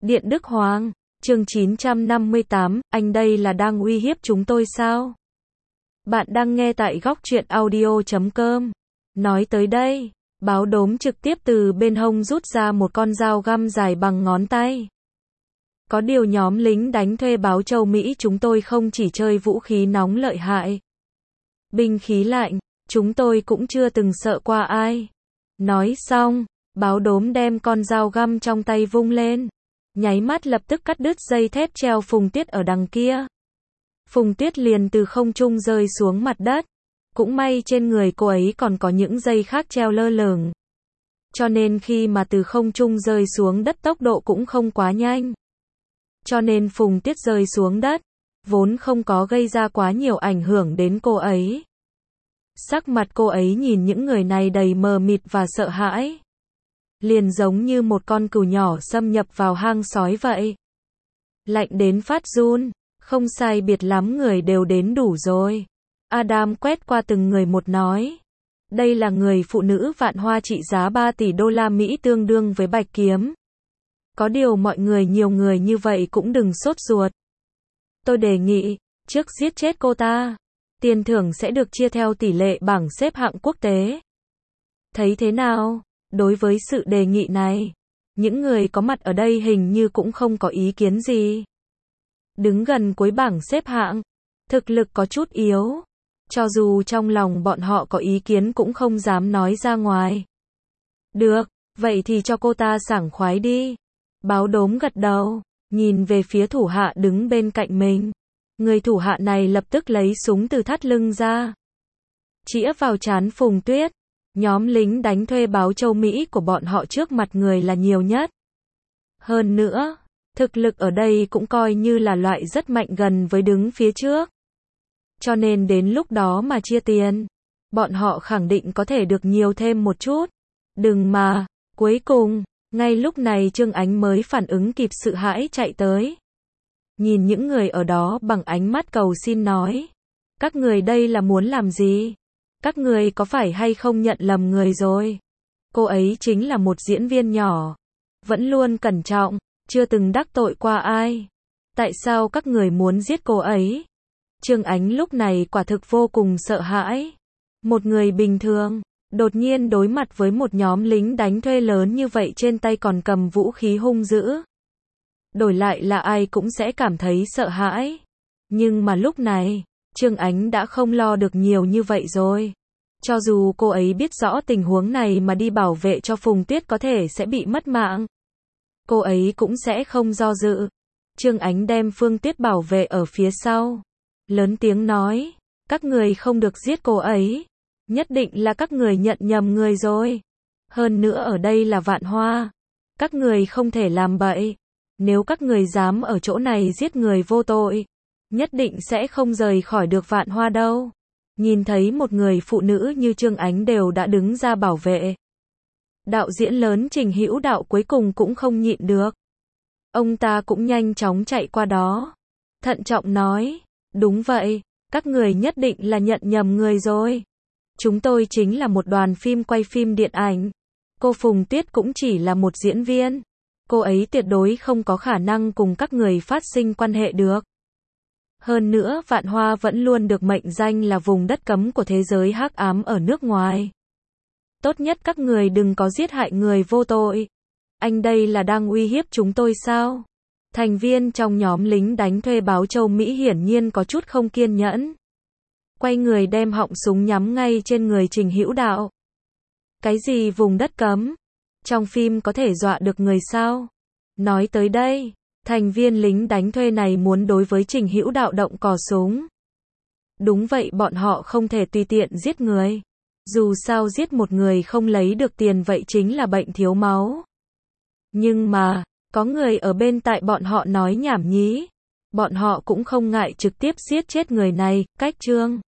Điện Đức Hoàng, chương 958, anh đây là đang uy hiếp chúng tôi sao? Bạn đang nghe tại góc truyện audio.com. Nói tới đây, Báo Đốm trực tiếp từ bên hông rút ra một con dao găm dài bằng ngón tay. Có điều nhóm lính đánh thuê Báo Châu Mỹ chúng tôi không chỉ chơi vũ khí nóng lợi hại, binh khí lạnh, chúng tôi cũng chưa từng sợ qua ai. Nói xong, Báo Đốm đem con dao găm trong tay vung lên, nháy mắt lập tức cắt đứt dây thép treo Phùng Tuyết ở đằng kia. Phùng Tuyết liền từ không trung rơi xuống mặt đất. Cũng may trên người cô ấy còn có những dây khác treo lơ lửng, cho nên khi mà từ không trung rơi xuống đất tốc độ cũng không quá nhanh. Cho nên Phùng Tuyết rơi xuống đất, vốn không có gây ra quá nhiều ảnh hưởng đến cô ấy. Sắc mặt cô ấy nhìn những người này đầy mờ mịt và sợ hãi. Liền giống như một con cừu nhỏ xâm nhập vào hang sói vậy. Lạnh đến phát run, không sai biệt lắm người đều đến đủ rồi. Adam quét qua từng người một nói. Đây là người phụ nữ vạn hoa trị giá 3 tỷ đô la Mỹ tương đương với bạch kiếm. Có điều mọi người nhiều người như vậy cũng đừng sốt ruột. Tôi đề nghị, trước giết chết cô ta, tiền thưởng sẽ được chia theo tỷ lệ bảng xếp hạng quốc tế. Thấy thế nào? Đối với sự đề nghị này, những người có mặt ở đây hình như cũng không có ý kiến gì. Đứng gần cuối bảng xếp hạng, thực lực có chút yếu. Cho dù trong lòng bọn họ có ý kiến cũng không dám nói ra ngoài. Được, vậy thì cho cô ta sảng khoái đi. Báo Đốm gật đầu, nhìn về phía thủ hạ đứng bên cạnh mình. Người thủ hạ này lập tức lấy súng từ thắt lưng ra, chĩa vào trán Phùng Tuyết. Nhóm lính đánh thuê Báo Châu Mỹ của bọn họ trước mặt người là nhiều nhất. Hơn nữa, thực lực ở đây cũng coi như là loại rất mạnh gần với đứng phía trước. Cho nên đến lúc đó mà chia tiền, bọn họ khẳng định có thể được nhiều thêm một chút. Đừng mà, cuối cùng, ngay lúc này Trương Ánh mới phản ứng kịp sự hãi chạy tới. Nhìn những người ở đó bằng ánh mắt cầu xin nói. Các người đây là muốn làm gì? Các người có phải hay không nhận lầm người rồi? Cô ấy chính là một diễn viên nhỏ, vẫn luôn cẩn trọng, chưa từng đắc tội qua ai. Tại sao các người muốn giết cô ấy? Trương Ánh lúc này quả thực vô cùng sợ hãi. Một người bình thường, đột nhiên đối mặt với một nhóm lính đánh thuê lớn như vậy trên tay còn cầm vũ khí hung dữ. Đổi lại là ai cũng sẽ cảm thấy sợ hãi. Nhưng mà lúc này, Trương Ánh đã không lo được nhiều như vậy rồi. Cho dù cô ấy biết rõ tình huống này mà đi bảo vệ cho Phùng Tuyết có thể sẽ bị mất mạng, cô ấy cũng sẽ không do dự. Trương Ánh đem Phương Tuyết bảo vệ ở phía sau, lớn tiếng nói, các người không được giết cô ấy. Nhất định là các người nhận nhầm người rồi. Hơn nữa ở đây là Vạn Hoa. Các người không thể làm bậy. Nếu các người dám ở chỗ này giết người vô tội, nhất định sẽ không rời khỏi được Vạn Hoa đâu. Nhìn thấy một người phụ nữ như Trương Ánh đều đã đứng ra bảo vệ. Đạo diễn lớn Trình Hữu Đạo cuối cùng cũng không nhịn được. Ông ta cũng nhanh chóng chạy qua đó, thận trọng nói, đúng vậy, các người nhất định là nhận nhầm người rồi. Chúng tôi chính là một đoàn phim quay phim điện ảnh. Cô Phùng Tuyết cũng chỉ là một diễn viên. Cô ấy tuyệt đối không có khả năng cùng các người phát sinh quan hệ được. Hơn nữa Vạn Hoa vẫn luôn được mệnh danh là vùng đất cấm của thế giới hắc ám ở nước ngoài. Tốt nhất các người đừng có giết hại người vô tội. Anh đây là đang uy hiếp chúng tôi sao? Thành viên trong nhóm lính đánh thuê Báo Châu Mỹ hiển nhiên có chút không kiên nhẫn. Quay người đem họng súng nhắm ngay trên người Trình Hữu Đạo. Cái gì vùng đất cấm? Trong phim có thể dọa được người sao? Nói tới đây, thành viên lính đánh thuê này muốn đối với Trình Hữu Đạo động cò súng. Đúng vậy, bọn họ không thể tùy tiện giết người. Dù sao giết một người không lấy được tiền vậy chính là bệnh thiếu máu. Nhưng mà, có người ở bên tại bọn họ nói nhảm nhí. Bọn họ cũng không ngại trực tiếp giết chết người này. Cách Trương